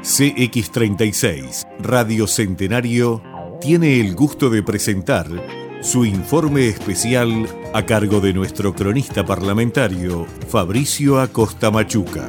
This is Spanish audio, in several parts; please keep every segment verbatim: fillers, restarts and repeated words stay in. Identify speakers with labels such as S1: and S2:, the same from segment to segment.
S1: C X treinta y seis, Radio Centenario, tiene el gusto de presentar su informe especial a cargo de nuestro cronista parlamentario, Fabricio Acosta Machuca.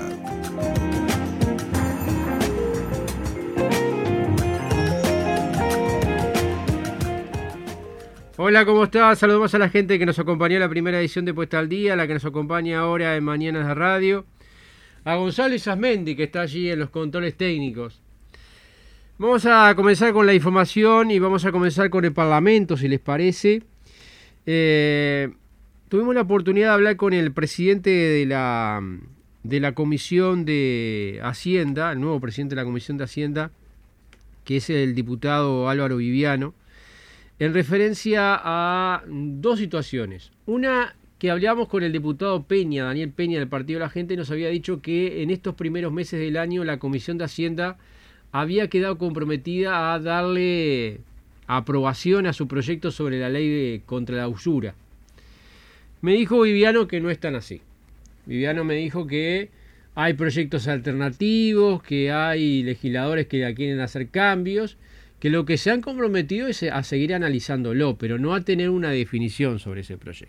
S2: Hola, ¿cómo estás? Saludamos a la gente que nos acompañó en la primera edición de Puesta al Día, la que nos acompaña ahora en Mañanas de Radio. A Gonzalo Isasmendi, que está allí en los controles técnicos. Vamos a comenzar con la información y vamos a comenzar con el Parlamento, si les parece. Eh, tuvimos la oportunidad de hablar con el presidente de la, de la Comisión de Hacienda, el nuevo presidente de la Comisión de Hacienda, que es el diputado Álvaro Viviano, en referencia a dos situaciones. Una, que hablábamos con el diputado Peña, Daniel Peña, del Partido de la Gente, nos había dicho que en estos primeros meses del año la Comisión de Hacienda había quedado comprometida a darle aprobación a su proyecto sobre la ley de, contra la usura. Me dijo Viviano que no es tan así. Viviano me dijo que hay proyectos alternativos, que hay legisladores que quieren hacer cambios, que lo que se han comprometido es a seguir analizándolo, pero no a tener una definición sobre ese proyecto.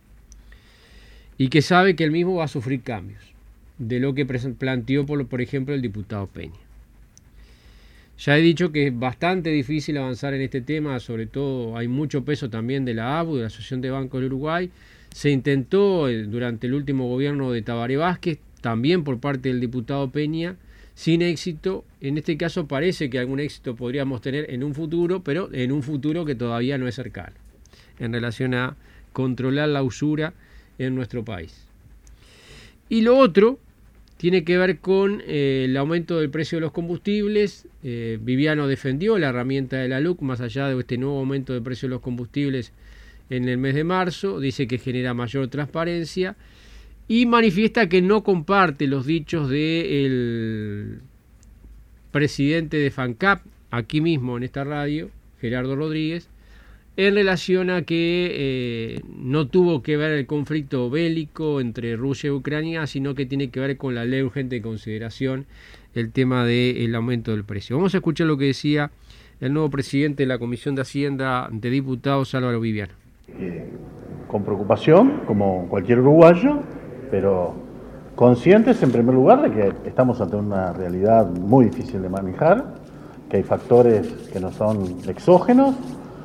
S2: Y que sabe que él mismo va a sufrir cambios de lo que planteó, por, por ejemplo, el diputado Peña. Ya he dicho que es bastante difícil avanzar en este tema, sobre todo hay mucho peso también de la A B U, de la Asociación de Bancos del Uruguay. Se intentó durante el último gobierno de Tabaré Vázquez, también por parte del diputado Peña, sin éxito. En este caso parece que algún éxito podríamos tener en un futuro, pero en un futuro que todavía no es cercano, en relación a controlar la usura en nuestro país. Y lo otro tiene que ver con eh, el aumento del precio de los combustibles. Eh, Viviano defendió la herramienta de la L U C más allá de este nuevo aumento del precio de los combustibles en el mes de marzo. Dice que genera mayor transparencia y manifiesta que no comparte los dichos del presidente de FANCAP, aquí mismo en esta radio, Gerardo Rodríguez, en relación a que eh, no tuvo que ver el conflicto bélico entre Rusia y Ucrania, sino que tiene que ver con la ley urgente de consideración, el tema del aumento del precio. Vamos a escuchar lo que decía el nuevo presidente de la Comisión de Hacienda de Diputados, Álvaro Viviano.
S3: Eh, con preocupación, como cualquier uruguayo, pero conscientes en primer lugar de que estamos ante una realidad muy difícil de manejar, que hay factores que no son exógenos,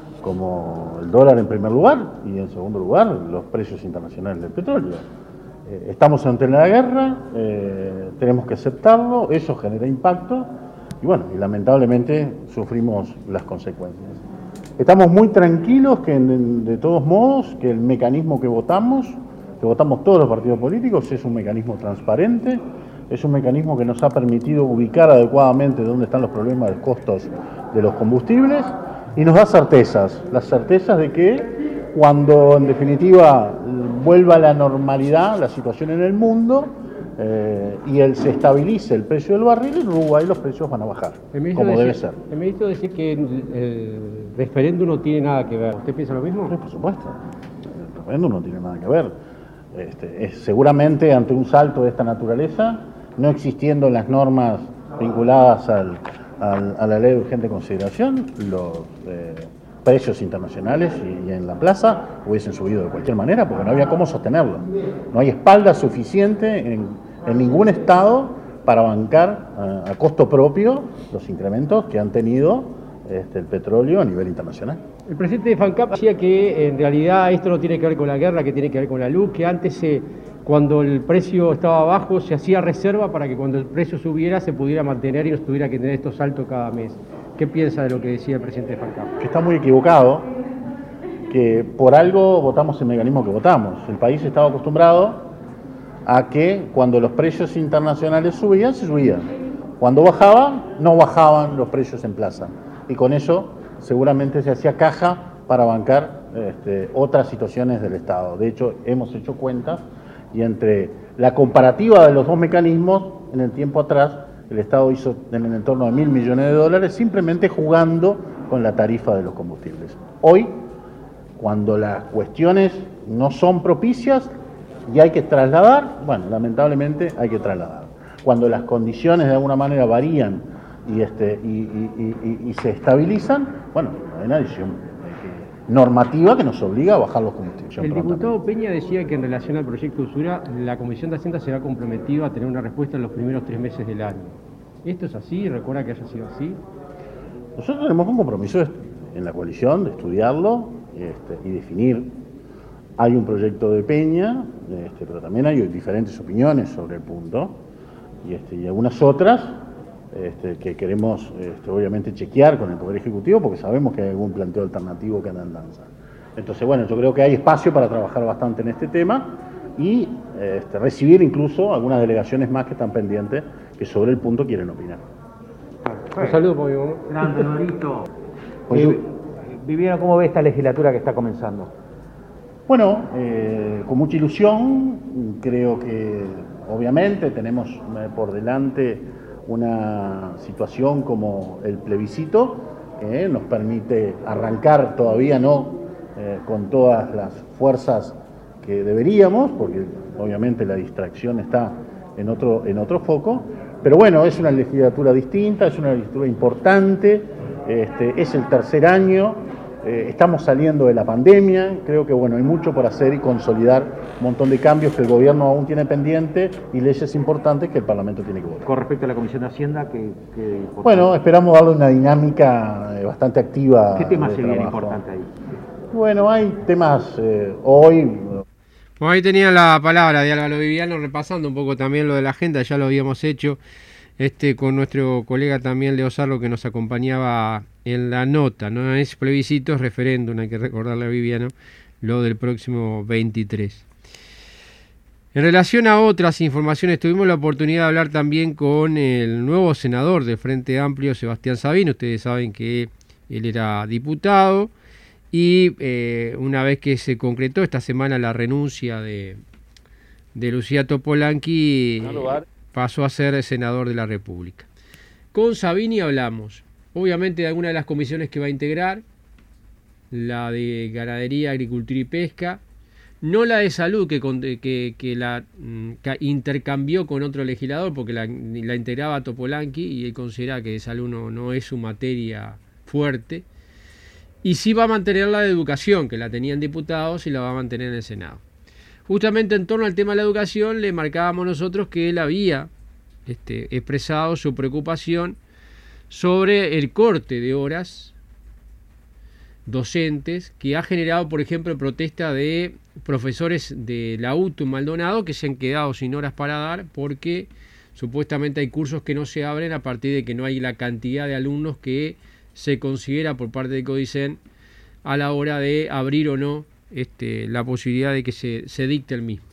S3: como el dólar en primer lugar y en segundo lugar los precios internacionales del petróleo. Eh, estamos ante la guerra, eh, tenemos que aceptarlo, eso genera impacto y bueno, y lamentablemente sufrimos las consecuencias. Estamos muy tranquilos que en, de todos modos que el mecanismo que votamos, que votamos todos los partidos políticos, es un mecanismo transparente, es un mecanismo que nos ha permitido ubicar adecuadamente dónde están los problemas de los costos de los combustibles. Y nos da certezas, las certezas de que cuando en definitiva vuelva a la normalidad la situación en el mundo eh, y el, se estabilice el precio del barril, en Uruguay los precios van a bajar, como debe ser.
S2: El ministro dice que el referéndum no tiene nada que ver. ¿Usted piensa lo mismo?
S3: Sí, por supuesto, el referéndum no tiene nada que ver. Este, es, seguramente ante un salto de esta naturaleza, no existiendo las normas vinculadas al... a la ley de urgente consideración, los eh, precios internacionales y, y en la plaza hubiesen subido de cualquier manera porque no había cómo sostenerlo. No hay espalda suficiente en, en ningún estado para bancar a, a costo propio los incrementos que han tenido este, el petróleo a nivel internacional.
S2: El presidente de FANCAP decía que en realidad esto no tiene que ver con la guerra, que tiene que ver con la luz, que antes se... cuando el precio estaba bajo se hacía reserva para que cuando el precio subiera se pudiera mantener y no tuviera que tener estos saltos cada mes. ¿Qué piensa de lo que decía el presidente de FANCAP?
S3: Que está muy equivocado, que por algo votamos el mecanismo que votamos. El país estaba acostumbrado a que cuando los precios internacionales subían, se subían. Cuando bajaban, no bajaban los precios en plaza. Y con eso seguramente se hacía caja para bancar este, otras situaciones del Estado. De hecho, hemos hecho cuentas y entre la comparativa de los dos mecanismos, en el tiempo atrás, el Estado hizo en el entorno de mil millones de dólares simplemente jugando con la tarifa de los combustibles. Hoy, cuando las cuestiones no son propicias y hay que trasladar, bueno, lamentablemente hay que trasladar. Cuando las condiciones de alguna manera varían y, este, y, y, y, y se estabilizan, bueno, hay una decisión normativa que nos obliga a bajar los combustibles.
S2: El diputado Peña decía que en relación al proyecto de usura, la Comisión de Hacienda se ha comprometido a tener una respuesta en los primeros tres meses del año. ¿Esto es así? ¿Recuerda que haya sido así?
S3: Nosotros tenemos un compromiso en la coalición de estudiarlo este, y definir. Hay un proyecto de Peña, este, pero también hay diferentes opiniones sobre el punto, y, este, y algunas otras este, que queremos este, obviamente chequear con el Poder Ejecutivo, porque sabemos que hay algún planteo alternativo que anda en danza. Entonces, bueno, yo creo que hay espacio para trabajar bastante en este tema y este, recibir incluso algunas delegaciones más que están pendientes, que sobre el punto quieren opinar.
S2: Un saludo por mi mamá.
S4: Grande, Norito.
S3: Pues
S4: eh,
S3: yo-
S4: Viviano, ¿cómo ve esta legislatura que está comenzando?
S3: Bueno, eh, con mucha ilusión, creo que obviamente tenemos eh, por delante una situación como el plebiscito, que nos permite arrancar, todavía no eh, con todas las fuerzas que deberíamos, porque obviamente la distracción está en otro, en otro foco, pero bueno, es una legislatura distinta, es una legislatura importante, este, es el tercer año. Eh, estamos saliendo de la pandemia, creo que bueno, hay mucho por hacer y consolidar un montón de cambios que el gobierno aún tiene pendiente y leyes importantes que el Parlamento tiene que votar.
S4: Con respecto a la Comisión de Hacienda, ¿qué, qué
S3: Bueno, esperamos darle una dinámica eh, bastante activa.
S4: ¿qué temas
S3: de
S4: serían
S3: trabajo.
S4: importantes ahí?
S3: Bueno, hay temas eh, hoy.
S2: Bueno, ahí tenía la palabra de Álvaro Viviano repasando un poco también lo de la agenda, ya lo habíamos hecho este con nuestro colega también Leo Sarlo que nos acompañaba en la nota, no es plebiscito, es referéndum, hay que recordarle a Viviano lo del próximo veintitrés. En relación a otras informaciones, tuvimos la oportunidad de hablar también con el nuevo senador del Frente Amplio, Sebastián Sabino. Ustedes saben que él era diputado y eh, una vez que se concretó esta semana la renuncia de, de Lucía Topolanqui, eh, pasó a ser senador de la República. Con Sabini hablamos, obviamente, de alguna de las comisiones que va a integrar, la de Ganadería, Agricultura y Pesca, no la de Salud, que, que, que la que intercambió con otro legislador, porque la, la integraba Topolanqui y él considera que de Salud no, no es su materia fuerte. Y sí va a mantener la de Educación, que la tenían diputados, y la va a mantener en el Senado. Justamente en torno al tema de la educación le marcábamos nosotros que él había este, expresado su preocupación sobre el corte de horas docentes que ha generado, por ejemplo, protesta de profesores de la U T U en Maldonado que se han quedado sin horas para dar porque supuestamente hay cursos que no se abren a partir de que no hay la cantidad de alumnos que se considera por parte de Codicen a la hora de abrir o no este, la posibilidad de que se, se dicte el mismo.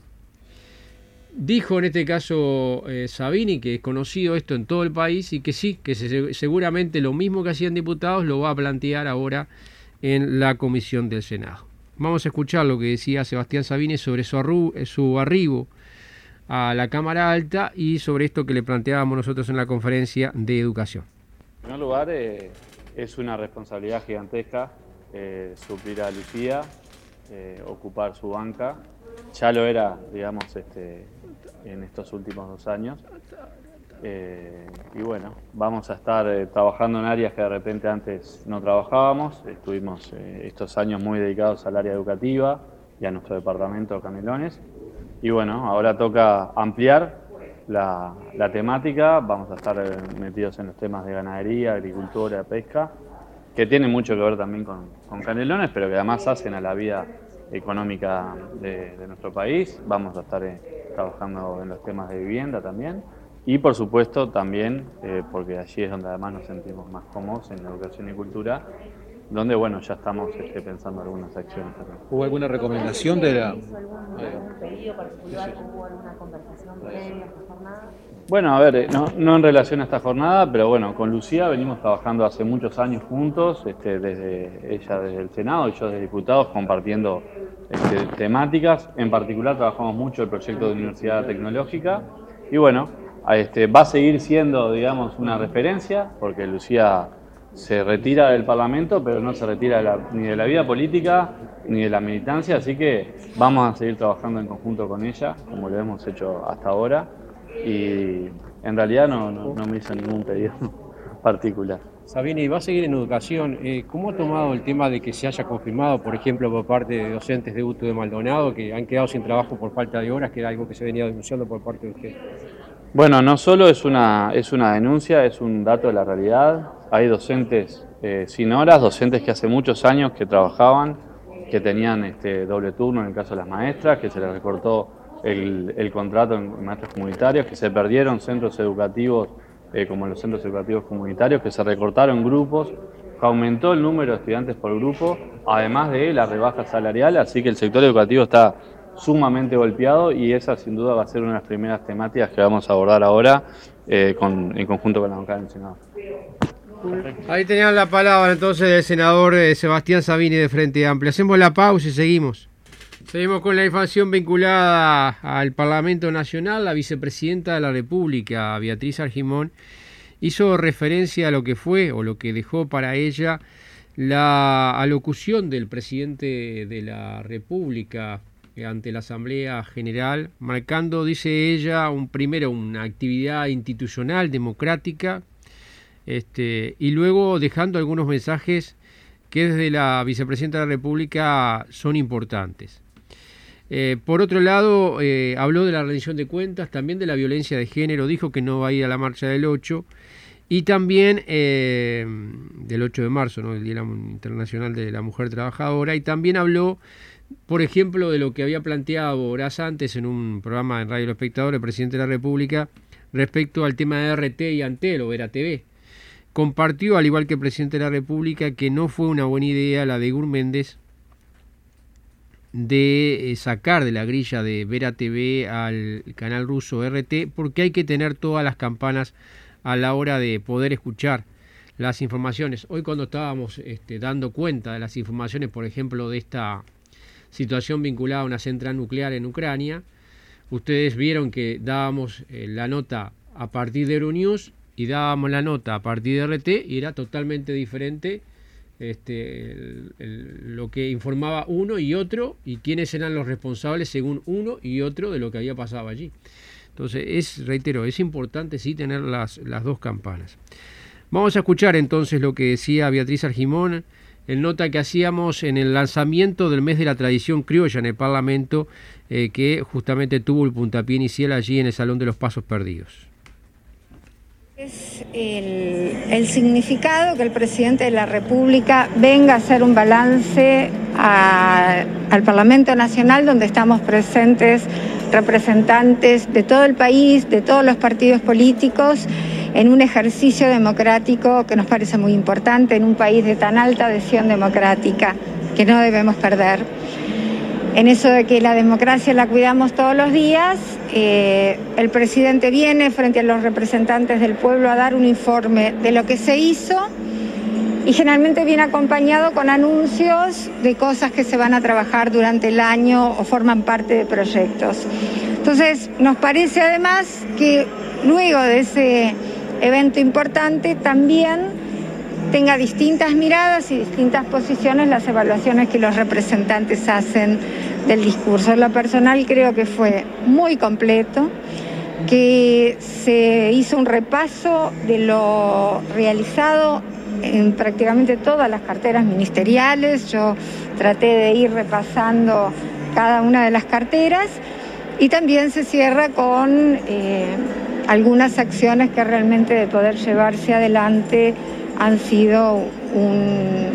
S2: Dijo en este caso eh, Sabini que es conocido esto en todo el país y que sí, que se, seguramente lo mismo que hacían diputados lo va a plantear ahora en la comisión del Senado. Vamos a escuchar lo que decía Sebastián Sabini sobre su, arru, su arribo a la Cámara Alta y sobre esto que le planteábamos nosotros en la conferencia de educación.
S5: En primer lugar, eh, es una responsabilidad gigantesca eh, suplir a Lucía, eh, ocupar su banca. Ya lo era, digamos, este, en estos últimos dos años. Eh, y bueno, vamos a estar eh, trabajando en áreas que de repente antes no trabajábamos. Estuvimos eh, estos años muy dedicados al área educativa y a nuestro departamento Canelones. Y bueno, ahora toca ampliar la, la temática. Vamos a estar eh, metidos en los temas de ganadería, agricultura, pesca, que tienen mucho que ver también con, con Canelones, pero que además hacen a la vida económica de, de nuestro país. Vamos a estar eh, trabajando en los temas de vivienda también. Y por supuesto también, eh, porque allí es donde además nos sentimos más cómodos, en educación y cultura, donde bueno, ya estamos este, pensando algunas acciones también.
S6: ¿Hubo alguna recomendación de la...?
S7: ¿Hizo algún pedido particular? ¿Hubo alguna conversación previa a esta jornada?
S5: Bueno, a ver, eh, no, no en relación a esta jornada, pero bueno, con Lucía venimos trabajando hace muchos años juntos, este, desde ella desde el Senado y yo desde diputados, compartiendo este, temáticas. En particular trabajamos mucho el proyecto de Universidad Tecnológica y bueno, Este, va a seguir siendo, digamos, una referencia, porque Lucía se retira del Parlamento, pero no se retira de la, ni de la vida política ni de la militancia, así que vamos a seguir trabajando en conjunto con ella, como lo hemos hecho hasta ahora, y en realidad no, no, no me hizo ningún pedido particular.
S2: Sabini, va a seguir en educación. Eh, ¿Cómo ha tomado el tema de que se haya confirmado, por ejemplo, por parte de docentes de U T U de Maldonado, que han quedado sin trabajo por falta de horas, que era algo que se venía denunciando por parte de usted?
S5: Bueno, no solo es una, es una denuncia, es un dato de la realidad. Hay docentes eh, sin horas, docentes que hace muchos años que trabajaban, que tenían este, doble turno en el caso de las maestras, que se les recortó el, el contrato en maestros comunitarios, que se perdieron centros educativos eh, como los centros educativos comunitarios, que se recortaron grupos, que aumentó el número de estudiantes por grupo, además de la rebaja salarial, así que el sector educativo está sumamente golpeado y esa sin duda va a ser una de las primeras temáticas que vamos a abordar ahora eh, con, en conjunto con la bancada del Senado.
S2: Ahí tenían la palabra entonces del senador eh, Sebastián Sabini de Frente Amplio. Hacemos la pausa y seguimos. Seguimos con la información vinculada al Parlamento Nacional. La vicepresidenta de la República, Beatriz Argimón, hizo referencia a lo que fue o lo que dejó para ella la alocución del presidente de la República ante la Asamblea General, marcando, dice ella, un primero una actividad institucional, democrática, este, y luego dejando algunos mensajes que desde la vicepresidenta de la República son importantes. Eh, por otro lado, eh, habló de la rendición de cuentas, también de la violencia de género, dijo que no va a ir a la marcha del ocho, y también eh, del ocho de marzo, ¿no?, el Día Internacional de la Mujer Trabajadora, y también habló, por ejemplo, de lo que había planteado horas antes en un programa en Radio El Espectador, el presidente de la República, respecto al tema de R T y Antel o Vera T V. Compartió, al igual que el presidente de la República, que no fue una buena idea la de Gur Méndez de sacar de la grilla de Vera T V al canal ruso R T, porque hay que tener todas las campanas a la hora de poder escuchar las informaciones. Hoy, cuando estábamos este, dando cuenta de las informaciones, por ejemplo, de esta situación vinculada a una central nuclear en Ucrania, ustedes vieron que dábamos eh, la nota a partir de Euronews y dábamos la nota a partir de R T y era totalmente diferente este, el, el, lo que informaba uno y otro y quiénes eran los responsables según uno y otro de lo que había pasado allí. Entonces, es, reitero, es importante sí tener las, las dos campanas. Vamos a escuchar entonces lo que decía Beatriz Argimón en nota que hacíamos en el lanzamiento del mes de la tradición criolla en el Parlamento, eh, que justamente tuvo el puntapié inicial allí en el Salón de los Pasos Perdidos.
S8: Es el, el significado que el presidente de la República venga a hacer un balance a, al Parlamento Nacional, donde estamos presentes representantes de todo el país, de todos los partidos políticos, en un ejercicio democrático que nos parece muy importante en un país de tan alta adhesión democrática que no debemos perder. En eso de que la democracia la cuidamos todos los días, eh, el presidente viene frente a los representantes del pueblo a dar un informe de lo que se hizo y generalmente viene acompañado con anuncios de cosas que se van a trabajar durante el año o forman parte de proyectos. Entonces, nos parece además que luego de ese evento importante también tenga distintas miradas y distintas posiciones las evaluaciones que los representantes hacen del discurso. En lo personal creo que fue muy completo, que se hizo un repaso de lo realizado en prácticamente todas las carteras ministeriales. Yo traté de ir repasando cada una de las carteras y también se cierra con eh, algunas acciones que realmente, de poder llevarse adelante, han sido un,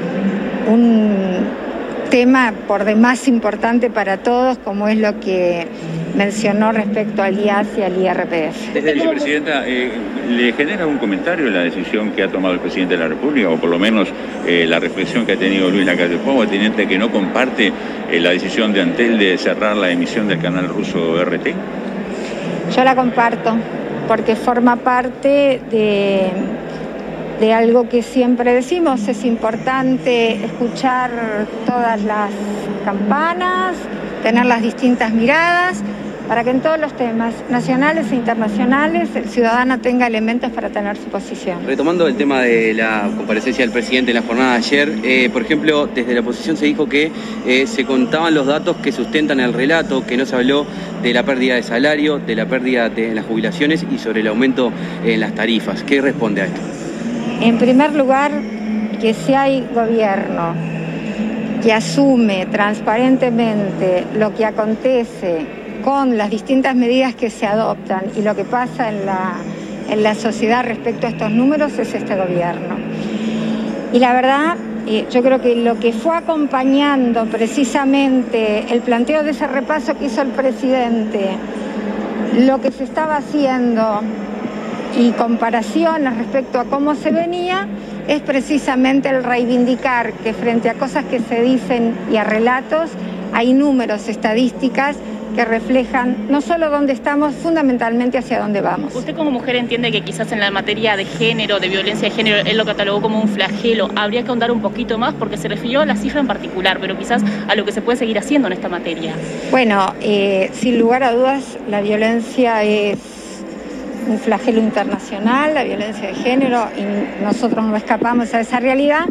S8: un tema por demás importante para todos, como es lo que mencionó respecto al I A S y al I R P F.
S9: Desde la vicepresidenta, eh, ¿le genera un comentario la decisión que ha tomado el presidente de la República, o por lo menos eh, la reflexión que ha tenido Luis Lacalle Pou, teniente que no comparte eh, la decisión de Antel de cerrar la emisión del canal ruso R T?
S8: Yo la comparto, porque forma parte de... de algo que siempre decimos: es importante escuchar todas las campanas, tener las distintas miradas, para que en todos los temas nacionales e internacionales el ciudadano tenga elementos para tener su posición.
S10: Retomando el tema de la comparecencia del presidente en la jornada de ayer, eh, por ejemplo, desde la oposición se dijo que eh, se contaban los datos que sustentan el relato, que no se habló de la pérdida de salario, de la pérdida de las jubilaciones y sobre el aumento en las tarifas. ¿Qué responde a esto?
S8: En primer lugar, que si hay gobierno que asume transparentemente lo que acontece con las distintas medidas que se adoptan y lo que pasa en la, en la sociedad respecto a estos números, es este gobierno. Y la verdad, eh, yo creo que lo que fue acompañando precisamente el planteo de ese repaso que hizo el presidente, lo que se estaba haciendo y comparaciones respecto a cómo se venía, es precisamente el reivindicar que frente a cosas que se dicen y a relatos, hay números, estadísticas que reflejan no solo dónde estamos, fundamentalmente hacia dónde vamos.
S11: Usted como mujer entiende que quizás en la materia de género, de violencia de género, él lo catalogó como un flagelo. Habría que ahondar un poquito más porque se refirió a la cifra en particular, pero quizás a lo que se puede seguir haciendo en esta materia.
S8: Bueno, eh, sin lugar a dudas, la violencia es un flagelo internacional, la violencia de género, y nosotros no escapamos a esa realidad.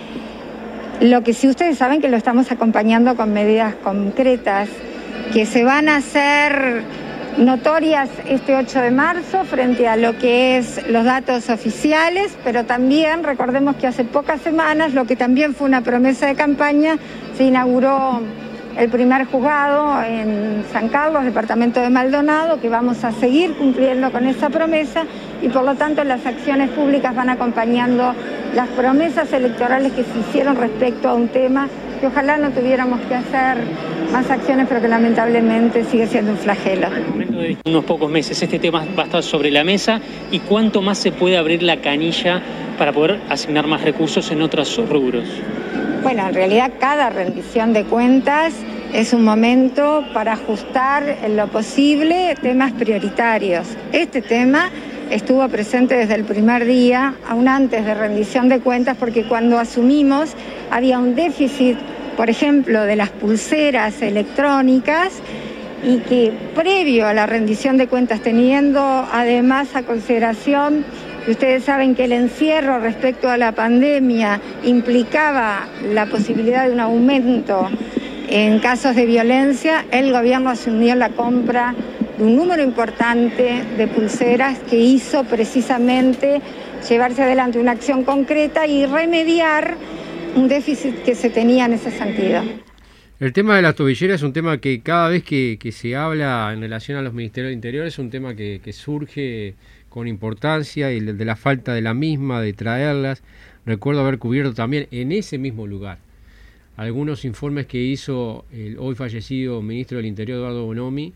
S8: Lo que sí ustedes saben que lo estamos acompañando con medidas concretas que se van a hacer notorias este ocho de marzo frente a lo que es los datos oficiales, pero también recordemos que hace pocas semanas, lo que también fue una promesa de campaña, se inauguró el primer juzgado en San Carlos, departamento de Maldonado, que vamos a seguir cumpliendo con esa promesa y por lo tanto las acciones públicas van acompañando las promesas electorales que se hicieron respecto a un tema que ojalá no tuviéramos que hacer más acciones, pero que lamentablemente sigue siendo un flagelo.
S12: En unos pocos meses este tema va a estar sobre la mesa y cuánto más se puede abrir la canilla para poder asignar más recursos en otros rubros.
S8: Bueno, en realidad cada rendición de cuentas es un momento para ajustar en lo posible temas prioritarios. Este tema estuvo presente desde el primer día, aún antes de rendición de cuentas, porque cuando asumimos había un déficit, por ejemplo, de las pulseras electrónicas y que previo a la rendición de cuentas, teniendo además a consideración que ustedes saben que el encierro respecto a la pandemia implicaba la posibilidad de un aumento en casos de violencia, el gobierno asumió la compra de un número importante de pulseras que hizo precisamente llevarse adelante una acción concreta y remediar un déficit que se tenía en ese sentido.
S2: El tema de las tobilleras es un tema que cada vez que, que se habla en relación a los ministerios del Interior es un tema que, que surge con importancia y de la falta de la misma, de traerlas. Recuerdo haber cubierto también en ese mismo lugar algunos informes que hizo el hoy fallecido ministro del Interior, Eduardo Bonomi,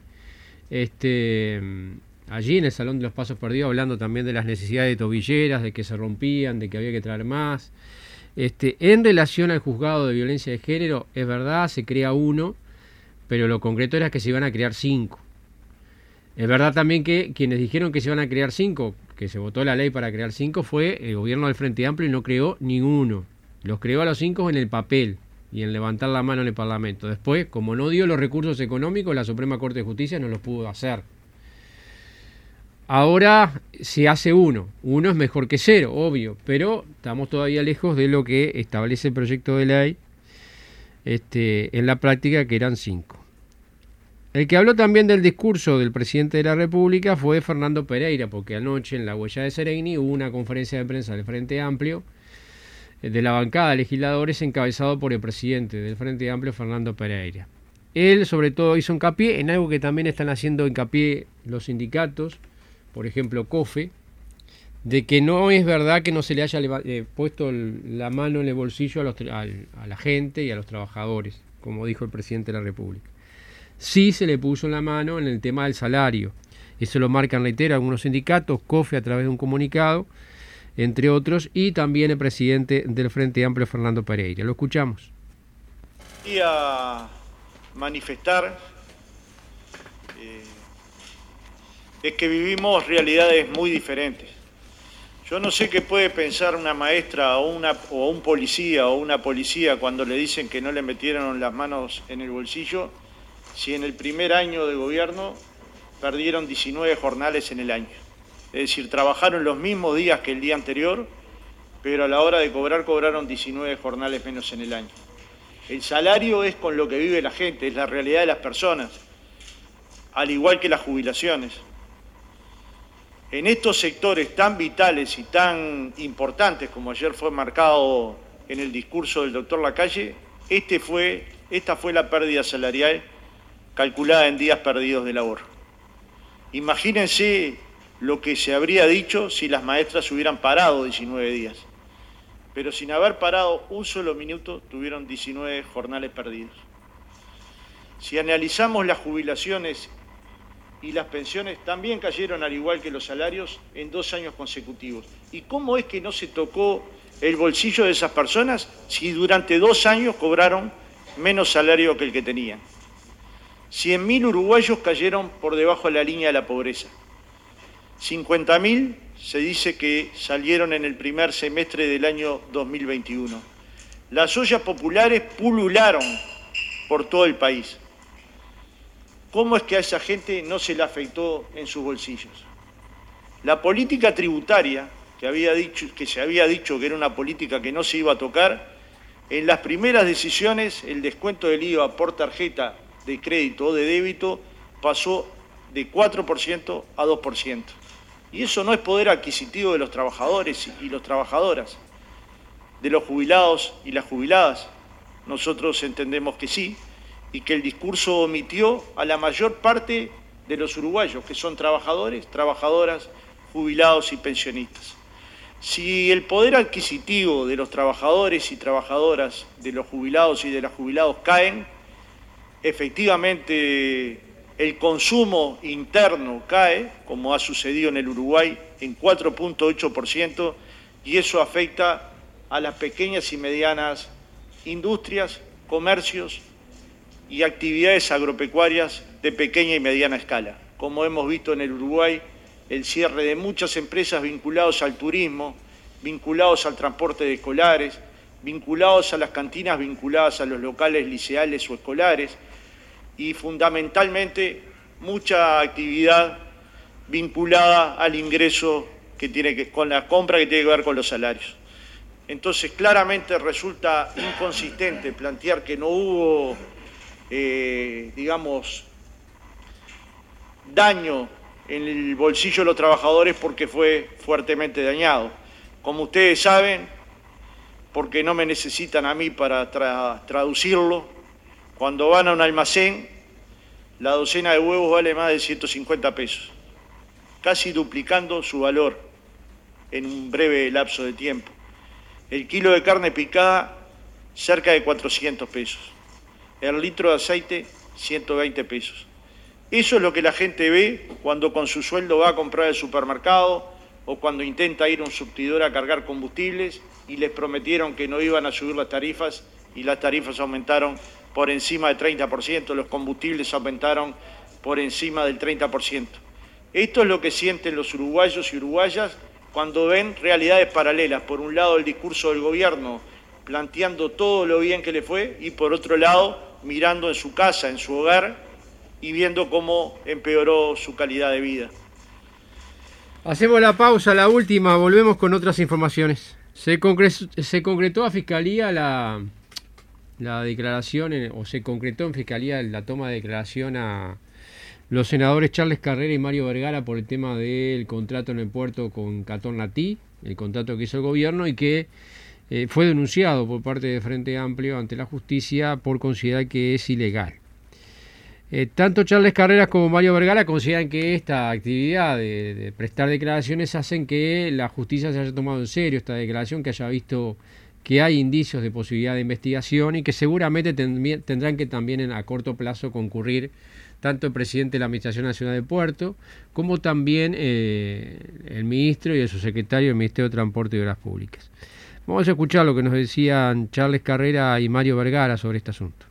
S2: este, allí en el Salón de los Pasos Perdidos, hablando también de las necesidades de tobilleras, de que se rompían, de que había que traer más. Este, en relación al juzgado de violencia de género, es verdad, se crea uno, pero lo concreto era que se iban a crear cinco. Es verdad también que quienes dijeron que se iban a crear cinco, que se votó la ley para crear cinco, fue el gobierno del Frente Amplio y no creó ninguno. Los creó a los cinco en el papel y en levantar la mano en el Parlamento. Después, como no dio los recursos económicos, la Suprema Corte de Justicia no los pudo hacer. Ahora se hace uno. Uno es mejor que cero, obvio, pero estamos todavía lejos de lo que establece el proyecto de ley este, en la práctica, que eran cinco. El que habló también del discurso del presidente de la República fue Fernando Pereira, porque anoche en la Huella de Seregni hubo una conferencia de prensa del Frente Amplio, de la bancada de legisladores, encabezado por el presidente del Frente Amplio, Fernando Pereira. Él sobre todo hizo hincapié en algo que también están haciendo hincapié los sindicatos, por ejemplo COFE, de que no es verdad que no se le haya eh, puesto el, la mano en el bolsillo a, los, a, a la gente y a los trabajadores, como dijo el presidente de la República. Sí se le puso la mano en el tema del salario. Eso lo marcan, reitero, algunos sindicatos, COFE a través de un comunicado, entre otros, y también el presidente del Frente Amplio, Fernando Pereira. Lo escuchamos.
S13: Y a manifestar eh, es que vivimos realidades muy diferentes. Yo no sé qué puede pensar una maestra o, una, o un policía o una policía cuando le dicen que no le metieron las manos en el bolsillo, si en el primer año de gobierno perdieron diecinueve jornales en el año. Es decir, trabajaron los mismos días que el día anterior, pero a la hora de cobrar, cobraron diecinueve jornales menos en el año. El salario es con lo que vive la gente, es la realidad de las personas, al igual que las jubilaciones. en estos sectores tan vitales y tan importantes como ayer fue marcado en el discurso del doctor Lacalle, este fue, esta fue la pérdida salarial calculada en días perdidos de labor. Imagínense lo que se habría dicho si las maestras hubieran parado diecinueve días. Pero sin haber parado un solo minuto, tuvieron diecinueve jornales perdidos. Si analizamos las jubilaciones y las pensiones, también cayeron al igual que los salarios en dos años consecutivos. ¿Y cómo es que no se tocó el bolsillo de esas personas si durante dos años cobraron menos salario que el que tenían? cien mil uruguayos cayeron por debajo de la línea de la pobreza. cincuenta mil se dice que salieron en el primer semestre del año dos mil veintiuno. Las ollas populares pulularon por todo el país. ¿Cómo es que a esa gente no se le afectó en sus bolsillos? La política tributaria, que, había dicho, que se había dicho que era una política que no se iba a tocar, en las primeras decisiones el descuento del I V A por tarjeta de crédito o de débito pasó de cuatro por ciento a dos por ciento. Y eso no es poder adquisitivo de los trabajadores y las trabajadoras, de los jubilados y las jubiladas. Nosotros entendemos que sí, y que el discurso omitió a la mayor parte de los uruguayos, que son trabajadores, trabajadoras, jubilados y pensionistas. Si el poder adquisitivo de los trabajadores y trabajadoras, de los jubilados y de las jubilados caen, efectivamente el consumo interno cae, como ha sucedido en el Uruguay, en cuatro punto ocho por ciento, y eso afecta a las pequeñas y medianas industrias, comercios y actividades agropecuarias de pequeña y mediana escala. Como hemos visto en el Uruguay, el cierre de muchas empresas vinculadas al turismo, vinculados al transporte de escolares, vinculados a las cantinas, vinculadas a los locales liceales o escolares, y fundamentalmente mucha actividad vinculada al ingreso que tiene que, con la compra que tiene que ver con los salarios. Entonces, claramente resulta inconsistente plantear que no hubo, eh, digamos, daño en el bolsillo de los trabajadores porque fue fuertemente dañado. Como ustedes saben, porque no me necesitan a mí para tra- traducirlo, cuando van a un almacén, la docena de huevos vale más de ciento cincuenta pesos, casi duplicando su valor en un breve lapso de tiempo. El kilo de carne picada, cerca de cuatrocientos pesos. El litro de aceite, ciento veinte pesos. Eso es lo que la gente ve cuando con su sueldo va a comprar al supermercado o cuando intenta ir a un surtidor a cargar combustibles y les prometieron que no iban a subir las tarifas y las tarifas aumentaron por encima del treinta por ciento, los combustibles aumentaron por encima del treinta por ciento. Esto es lo que sienten los uruguayos y uruguayas cuando ven realidades paralelas. Por un lado, el discurso del gobierno planteando todo lo bien que le fue y por otro lado, mirando en su casa, en su hogar y viendo cómo empeoró su calidad de vida.
S2: Hacemos la pausa, la última, volvemos con otras informaciones. Se concretó, se concretó a Fiscalía la... la declaración, en, o se concretó en Fiscalía la toma de declaración a los senadores Charles Carrera y Mario Vergara por el tema del contrato en el puerto con Qatar Natí, el contrato que hizo el gobierno y que eh, fue denunciado por parte de Frente Amplio ante la justicia por considerar que es ilegal. Eh, tanto Charles Carreras como Mario Vergara consideran que esta actividad de, de prestar declaraciones hacen que la justicia se haya tomado en serio esta declaración, que haya visto que hay indicios de posibilidad de investigación y que seguramente ten, tendrán que también en, a corto plazo concurrir tanto el presidente de la Administración Nacional de Puerto como también eh, el ministro y el subsecretario del Ministerio de Transporte y Obras Públicas. Vamos a escuchar lo que nos decían Charles Carrera y Mario Vergara sobre este asunto.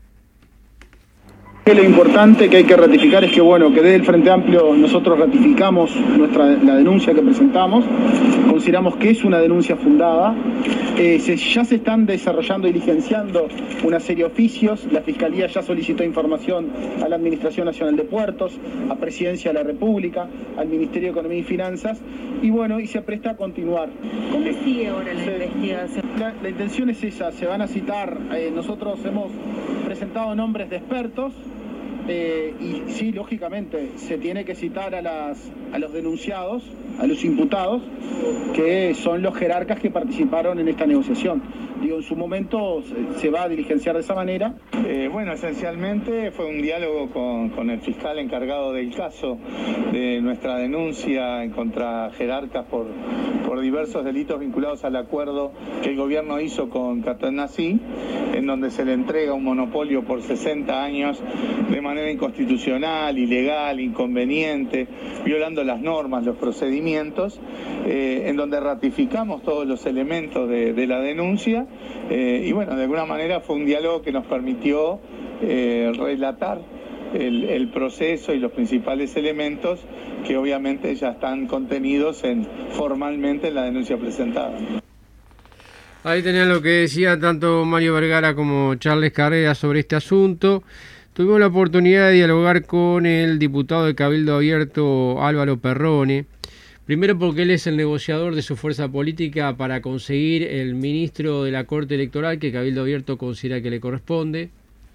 S14: Lo importante que hay que ratificar es que, bueno, que desde el Frente Amplio nosotros ratificamos nuestra, la denuncia que presentamos, consideramos que es una denuncia fundada, eh, se, ya se están desarrollando y diligenciando una serie de oficios, la Fiscalía ya solicitó información a la Administración Nacional de Puertos, a Presidencia de la República, al Ministerio de Economía y Finanzas, y bueno, y se presta a continuar.
S7: ¿Cómo sigue ahora la se, investigación?
S14: La, la intención es esa, se van a citar, eh, nosotros hemos presentado nombres de expertos, Eh, y sí, lógicamente, se tiene que citar a, las, a los denunciados a los imputados, que son los jerarcas que participaron en esta negociación. Digo, en su momento se, se va a diligenciar de esa manera.
S15: Eh, bueno, esencialmente fue un diálogo con, con el fiscal encargado del caso, de nuestra denuncia en contra jerarcas por, por diversos delitos vinculados al acuerdo que el gobierno hizo con Catanasí, en donde se le entrega un monopolio por sesenta años de manera inconstitucional, ilegal, inconveniente, violando las normas, los procedimientos, eh, en donde ratificamos todos los elementos de, de la denuncia. Eh, y bueno, de alguna manera fue un diálogo que nos permitió eh, relatar el, el proceso y los principales elementos que obviamente ya están contenidos en, formalmente en la denuncia presentada.
S2: Ahí tenían lo que decía tanto Mario Vergara como Charles Carrera sobre este asunto. Tuvimos la oportunidad de dialogar con el diputado de Cabildo Abierto Álvaro Perrone. Primero porque él es el negociador de su fuerza política para conseguir el ministro de la Corte Electoral que Cabildo Abierto considera que le corresponde.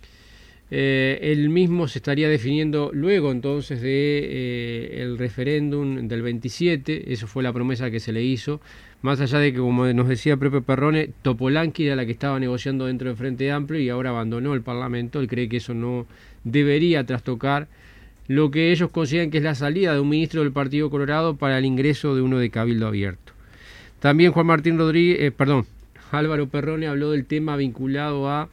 S2: Eh, él mismo se estaría definiendo luego entonces de eh, el referéndum del veintisiete, eso fue la promesa que se le hizo, más allá de que, como nos decía Pepe Perrone, Topolánqui era la que estaba negociando dentro del Frente Amplio y ahora abandonó el Parlamento. Él cree que eso no debería trastocar lo que ellos consideran que es la salida de un ministro del Partido Colorado para el ingreso de uno de Cabildo Abierto. También Juan Martín Rodríguez, eh, perdón, Álvaro Perrone habló del tema vinculado a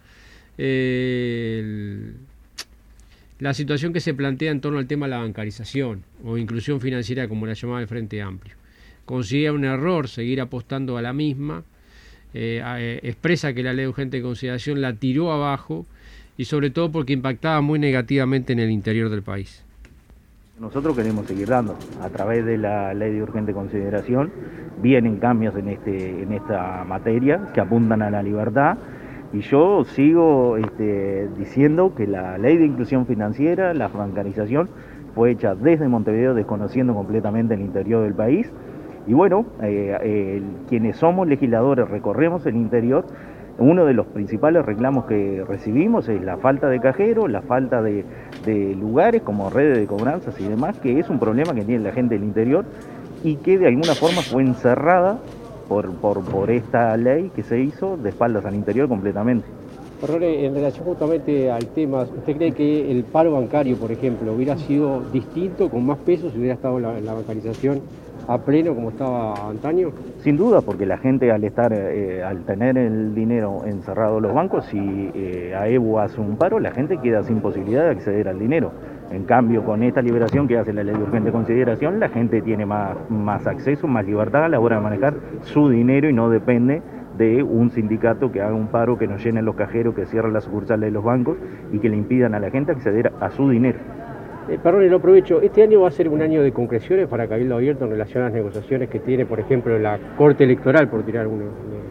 S2: eh, el, la situación que se plantea en torno al tema de la bancarización o inclusión financiera, como la llamaba el Frente Amplio. Considera un error seguir apostando a la misma, eh, eh, expresa que la ley de urgente consideración la tiró abajo y sobre todo porque impactaba muy negativamente en el interior del país.
S16: Nosotros queremos seguir dando, a través de la ley de urgente consideración, vienen cambios en, este, en esta materia que apuntan a la libertad y yo sigo este, diciendo que la ley de inclusión financiera, la bancarización, fue hecha desde Montevideo, desconociendo completamente el interior del país y bueno, eh, eh, quienes somos legisladores recorremos el interior. Uno de los principales reclamos que recibimos es la falta de cajeros, la falta de, de lugares como redes de cobranzas y demás, que es un problema que tiene la gente del interior y que de alguna forma fue encerrada por, por, por esta ley que se hizo de espaldas al interior completamente.
S2: Perrone, en relación justamente al tema, ¿usted cree que el paro bancario, por ejemplo, hubiera sido distinto, con más peso, si hubiera estado la, la bancarización a pleno como estaba antaño?
S16: Sin duda, porque la gente al estar, eh, al tener el dinero encerrado en los bancos, si eh, A E B U hace un paro, la gente queda sin posibilidad de acceder al dinero. En cambio, con esta liberación que hace la ley de urgente consideración, la gente tiene más, más acceso, más libertad a la hora de manejar su dinero y no depende de un sindicato que haga un paro, que nos llene los cajeros, que cierre las sucursales de los bancos y que le impidan a la gente acceder a su dinero.
S2: Eh, perdón, lo aprovecho. Este año va a ser un año de concreciones para Cabildo Abierto en relación a las negociaciones que tiene, por ejemplo, la Corte Electoral, por tirar una.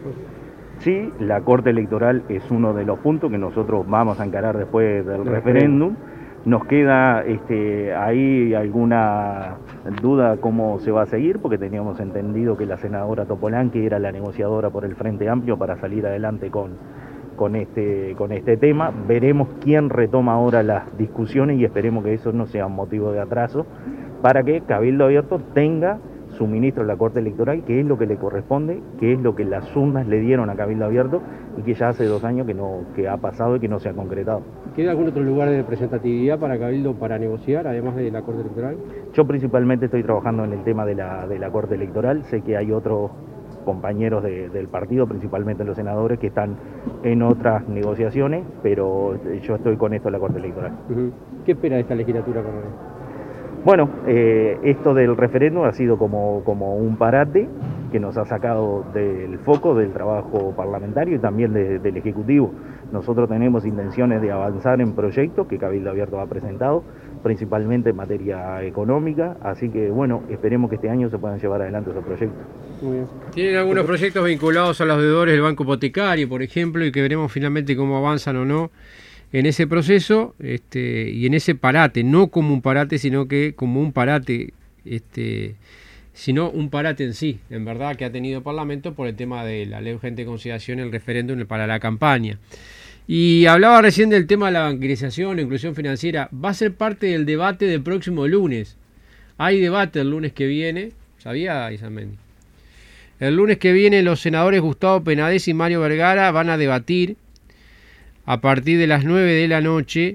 S16: Sí, la Corte Electoral es uno de los puntos que nosotros vamos a encarar después del referéndum. Nos queda este, ahí alguna duda cómo se va a seguir, porque teníamos entendido que la senadora Topolánqui era la negociadora por el Frente Amplio para salir adelante con, con, este, con este tema. Veremos quién retoma ahora las discusiones y esperemos que eso no sea un motivo de atraso para que Cabildo Abierto tenga su ministro de la Corte Electoral, que es lo que le corresponde, que es lo que las urnas le dieron a Cabildo Abierto y que ya hace dos años que, no, que ha pasado y que no se ha concretado.
S2: ¿Queda algún otro lugar de representatividad para Cabildo para negociar, además de la Corte Electoral?
S16: Yo principalmente estoy trabajando en el tema de la, de la Corte Electoral. Sé que hay otros compañeros de, del partido, principalmente los senadores, que están en otras negociaciones, pero yo estoy con esto de la Corte Electoral.
S2: Uh-huh. ¿Qué espera de esta legislatura, Coronel?
S16: Bueno, eh, esto del referéndum ha sido como, como un parate que nos ha sacado del foco del trabajo parlamentario y también de, del Ejecutivo. Nosotros tenemos intenciones de avanzar en proyectos que Cabildo Abierto ha presentado, principalmente en materia económica, así que bueno, esperemos que este año se puedan llevar adelante esos proyectos.
S2: Muy bien. Tienen algunos proyectos vinculados a los deudores del Banco Hipotecario, por ejemplo, y que veremos finalmente cómo avanzan o no en ese proceso este, y en ese parate, no como un parate, sino que como un parate, este, sino un parate en sí, en verdad, que ha tenido el Parlamento por el tema de la ley de urgente consideración, el referéndum para la campaña. Y hablaba recién del tema de la bancarización, la inclusión financiera, va a ser parte del debate del próximo lunes. Hay debate el lunes que viene, ¿Sabía, Isamendi? El lunes que viene los senadores Gustavo Penades y Mario Vergara van a debatir a partir de las nueve de la noche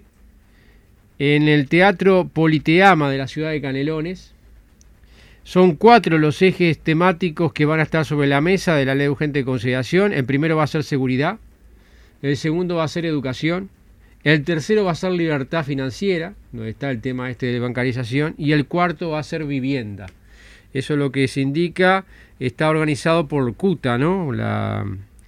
S2: en el Teatro Politeama de la ciudad de Canelones. Son cuatro los ejes temáticos que van a estar sobre la mesa de la ley de urgente consideración. El primero va a ser seguridad, el segundo va a ser educación, el tercero va a ser libertad financiera, donde está el tema este de bancarización, y el cuarto va a ser vivienda. Eso es lo que se indica, está organizado por CUTA, ¿no? La,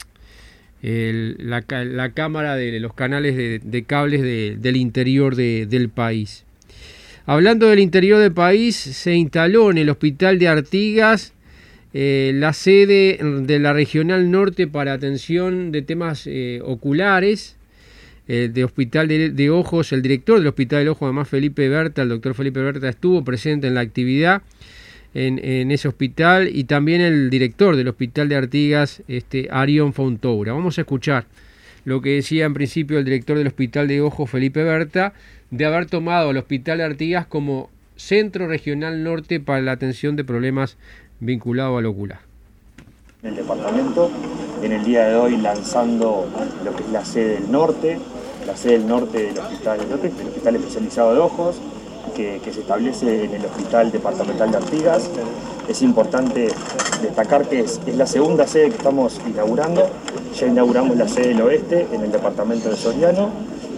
S2: el, la, la Cámara de los Canales de, de Cables de, del interior de, del país. Hablando del interior del país, se instaló en el Hospital de Artigas eh, la sede de la Regional Norte para atención de temas eh, oculares, eh, de Hospital de, de Ojos. El director del Hospital del Ojo, además Felipe Berta, el doctor Felipe Berta, estuvo presente en la actividad en, en ese hospital, y también el director del Hospital de Artigas, este, Arión Fontoura. Vamos a escuchar lo que decía en principio el director del Hospital de Ojos, Felipe Berta, de haber tomado el Hospital de Artigas como Centro Regional Norte para la atención de problemas vinculados al ocular.
S17: En el departamento, en el día de hoy lanzando lo que es la sede del norte, la sede del norte del Hospital, del hospital Especializado de Ojos, que, que se establece en el Hospital Departamental de Artigas. Es importante destacar que es, es la segunda sede que estamos inaugurando. Ya inauguramos la sede del oeste en el departamento de Soriano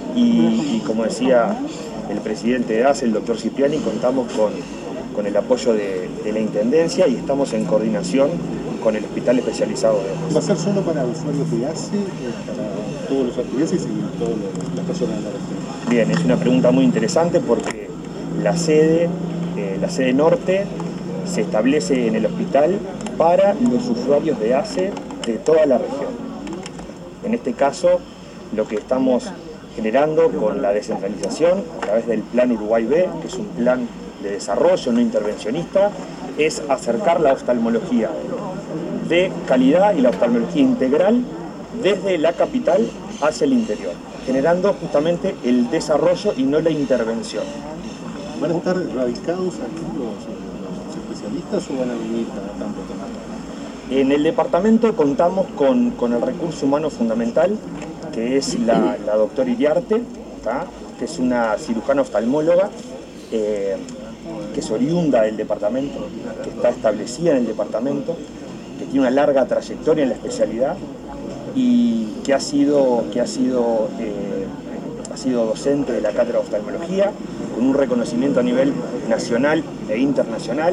S17: y, y como decía el presidente de A S E, el doctor Cipriani, contamos con, con el apoyo de, de la Intendencia y estamos en coordinación con el Hospital Especializado de Ojos.
S18: ¿Va a ser solo para usuarios de A S E, para todos los artigases y todas las personas de la región?
S17: Bien, es una pregunta muy interesante porque la sede, eh, la sede norte se establece en el hospital para los usuarios de A S E de toda la región. En este caso, lo que estamos generando con la descentralización a través del Plan Uruguay B, que es un plan de desarrollo no intervencionista, es acercar la oftalmología de calidad y la oftalmología integral desde la capital hacia el interior, generando justamente el desarrollo y no la intervención.
S18: ¿Van a estar radicados aquí los, los especialistas o van a venir cada tanto tomando?
S17: En el departamento contamos con, con el recurso humano fundamental, que es la, la doctora Iriarte, ¿tá? Que es una cirujana oftalmóloga eh, que es oriunda del departamento, que está establecida en el departamento, que tiene una larga trayectoria en la especialidad y que ha sido, que ha sido, eh, ha sido docente de la cátedra de oftalmología, con un reconocimiento a nivel nacional e internacional,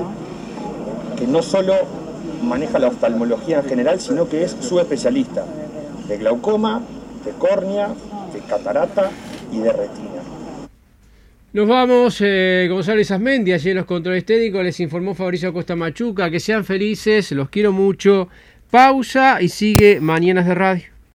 S17: que no solo maneja la oftalmología en general, sino que es su especialista de glaucoma, de córnea, de catarata y de retina.
S2: Nos vamos, eh, Gonzalo Isamendi, allí en los controles técnicos, les informó Fabricio Acosta Machuca, que sean felices, los quiero mucho. Pausa y sigue Mañanas de Radio.